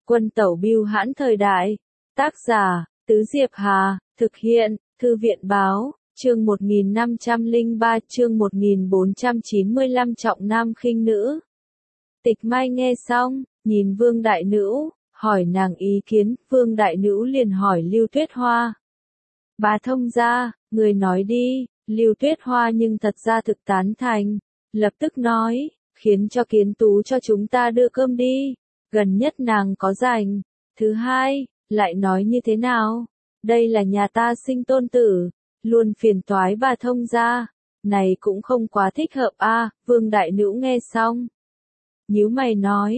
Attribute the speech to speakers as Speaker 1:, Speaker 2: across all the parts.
Speaker 1: Quân tẩu bưu hãn thời đại. Tác giả, Tứ Diệp Hà, thực hiện, Thư viện báo, chương 1503, chương 1495 trọng nam khinh nữ. Tịch Mai nghe xong, nhìn Vương Đại Nữ, hỏi nàng ý kiến, Vương Đại Nữ liền hỏi Lưu Tuyết Hoa. Bà thông gia, người nói đi, Lưu Tuyết Hoa nhưng thật ra thực tán thành, lập tức nói, khiến cho Kiến Tú cho chúng ta đưa cơm đi, gần nhất nàng có rảnh. Thứ hai, lại nói như thế nào? Đây là nhà ta sinh tôn tử, luôn phiền toái bà thông gia, này cũng không quá thích hợp a. Vương Đại Nữ nghe xong, nhíu mày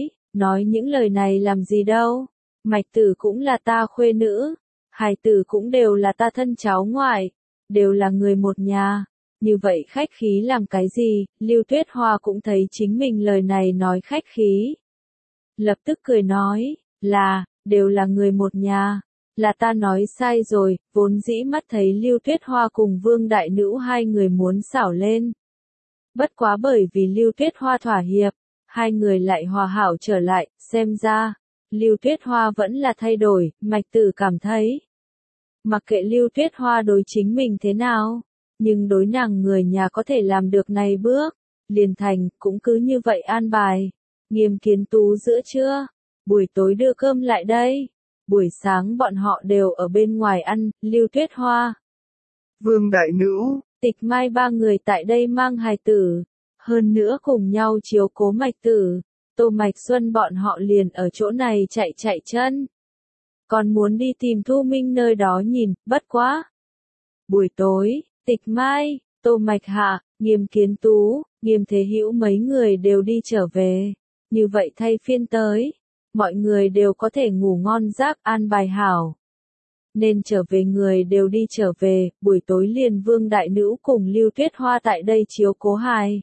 Speaker 1: nói những lời này làm gì đâu, Mạch Tử cũng là ta khuê nữ, hài tử cũng đều là ta thân cháu ngoại, đều là người một nhà, như vậy khách khí làm cái gì? Lưu Tuyết Hoa cũng thấy chính mình lời này nói khách khí, lập tức cười nói, đều là người một nhà, là ta nói sai rồi. Vốn dĩ mắt thấy Lưu Tuyết Hoa cùng Vương Đại Nữ hai người muốn xảo lên, bất quá bởi vì Lưu Tuyết Hoa thỏa hiệp, hai người lại hòa hảo trở lại. Xem ra Lưu Tuyết Hoa vẫn là thay đổi. Mạch Tử cảm thấy, mặc kệ Lưu Tuyết Hoa đối chính mình thế nào, nhưng đối nàng người nhà có thể làm được này bước, liền thành, cũng cứ như vậy an bài. Nghiêm Kiến Tú giữa trưa, buổi tối đưa cơm lại đây, buổi sáng bọn họ đều ở bên ngoài ăn. Lưu Tuyết Hoa,
Speaker 2: Vương Đại Nữ,
Speaker 1: Tịch Mai ba người tại đây mang hài tử, hơn nữa cùng nhau chiếu cố Mạch Tử. Tô Mạch Xuân bọn họ liền ở chỗ này chạy chân, còn muốn đi tìm Thu Minh nơi đó nhìn. Bất quá, buổi tối, Tịch Mai, Tô Mạch Hạ, Nghiêm Kiến Tú, Nghiêm Thế Hữu mấy người đều đi trở về, như vậy thay phiên tới, mọi người đều có thể ngủ ngon giấc. An bài hảo, nên trở về người đều đi trở về. Buổi tối liền Vương Đại Nữ cùng Lưu Tuyết Hoa tại đây chiếu cố hài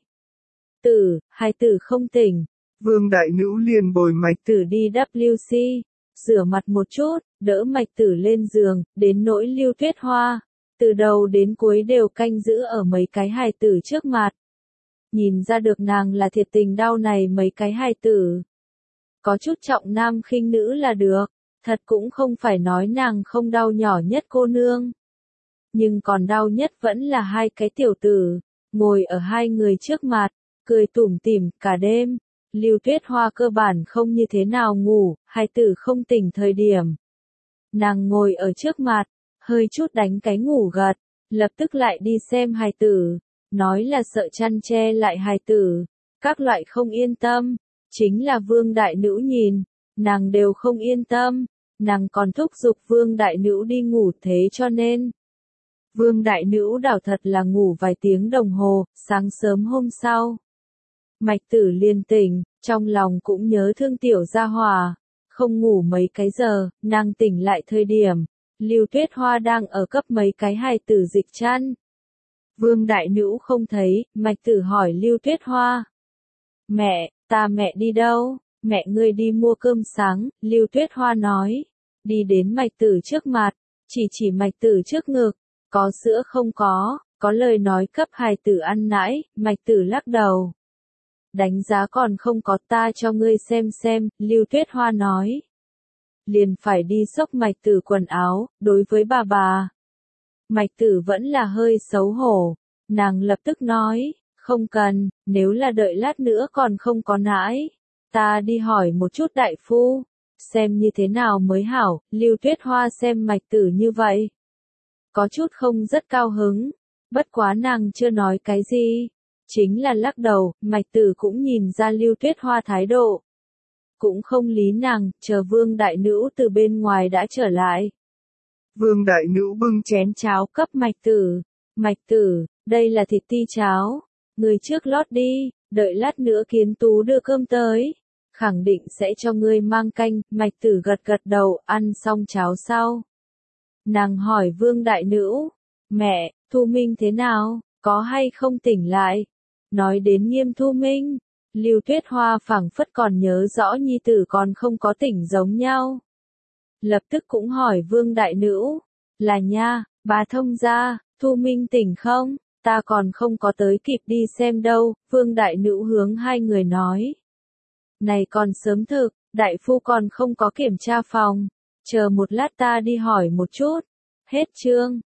Speaker 1: tử không tỉnh,
Speaker 2: Vương Đại Nữ liền bồi Mạch
Speaker 1: Tử đi WC, rửa mặt một chút, đỡ Mạch Tử lên giường. Đến nỗi Lưu Tuyết Hoa, từ đầu đến cuối đều canh giữ ở mấy cái hài tử trước mặt, nhìn ra được nàng là thiệt tình đau này mấy cái hài tử. Có chút trọng nam khinh nữ là được, thật cũng không phải nói nàng không đau nhỏ nhất cô nương. Nhưng còn đau nhất vẫn là hai cái tiểu tử, ngồi ở hai người trước mặt, cười tủm tỉm cả đêm. Lưu Tuyết Hoa cơ bản không như thế nào ngủ, hài tử không tỉnh thời điểm, nàng ngồi ở trước mặt, hơi chút đánh cái ngủ gật, lập tức lại đi xem hài tử, nói là sợ chăn che lại hài tử, các loại không yên tâm. Chính là Vương Đại Nữ nhìn, nàng đều không yên tâm, nàng còn thúc giục Vương Đại Nữ đi ngủ, thế cho nên Vương Đại Nữ đảo thật là ngủ vài tiếng đồng hồ. Sáng sớm hôm sau, Mạch Tử liền tỉnh, trong lòng cũng nhớ thương tiểu gia hỏa, không ngủ mấy cái giờ. Nàng tỉnh lại thời điểm, Lưu Tuyết Hoa đang ở cấp mấy cái hài tử dịch chăn. Vương Đại Nữ không thấy, Mạch Tử hỏi Lưu Tuyết Hoa, mẹ đi đâu? Mẹ ngươi đi mua cơm sáng. Lưu Tuyết Hoa nói, đi đến Mạch Tử trước mặt, chỉ Mạch Tử trước ngực, có sữa không? Có lời nói cấp hài tử ăn nãi. Mạch Tử lắc đầu, đánh giá còn không có, ta cho ngươi xem. Lưu Tuyết Hoa nói, liền phải đi xốc Mạch Tử quần áo. Đối với bà, Mạch Tử vẫn là hơi xấu hổ, nàng lập tức nói, không cần, nếu là đợi lát nữa còn không có nãi, ta đi hỏi một chút đại phu, xem như thế nào mới hảo. Lưu Tuyết Hoa xem Mạch Tử như vậy, có chút không rất cao hứng, bất quá nàng chưa nói cái gì, chính là lắc đầu. Mạch Tử cũng nhìn ra Lưu Tuyết Hoa thái độ, cũng không lý nàng. Chờ Vương Đại Nữ từ bên ngoài đã trở lại,
Speaker 2: Vương Đại Nữ bưng
Speaker 1: chén cháo cấp Mạch Tử. Mạch Tử, đây là thịt ti cháo, người trước lót đi, đợi lát nữa Kiến Tú đưa cơm tới, khẳng định sẽ cho ngươi mang canh. Mạch Tử gật đầu. Ăn xong cháo sau, nàng hỏi Vương Đại Nữ, mẹ, Thu Minh thế nào, có hay không tỉnh lại? Nói đến Nghiêm Thu Minh, Lưu Tuyết Hoa phảng phất còn nhớ rõ nhi tử còn không có tỉnh giống nhau, lập tức cũng hỏi Vương Đại Nữ, là nha, bà thông gia, Thu Minh tỉnh không? Ta còn không có tới kịp đi xem đâu. Vương Đại Nữ hướng hai người nói, này còn sớm thực, Đại phu còn không có kiểm tra phòng. Chờ một lát ta đi hỏi một chút. Hết chương.